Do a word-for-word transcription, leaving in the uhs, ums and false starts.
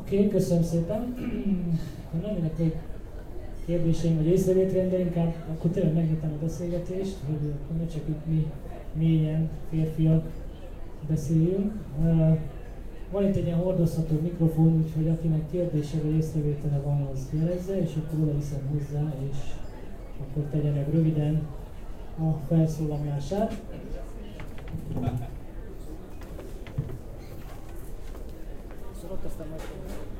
Oké, okay, köszönöm szépen. Ha nem jönnek még kérdéseim vagy észrevételeim, de inkább akkor tényleg megnyitom a beszélgetést, hogy akkor ne csak itt mi négyen férfiak beszéljünk. Uh, van itt egy ilyen hordozható mikrofon, úgyhogy akinek kérdése vagy észrevétele van, az jelezze, és akkor oda viszem hozzá, és akkor tegye meg röviden a felszólalását. Szóval ott aztán meg...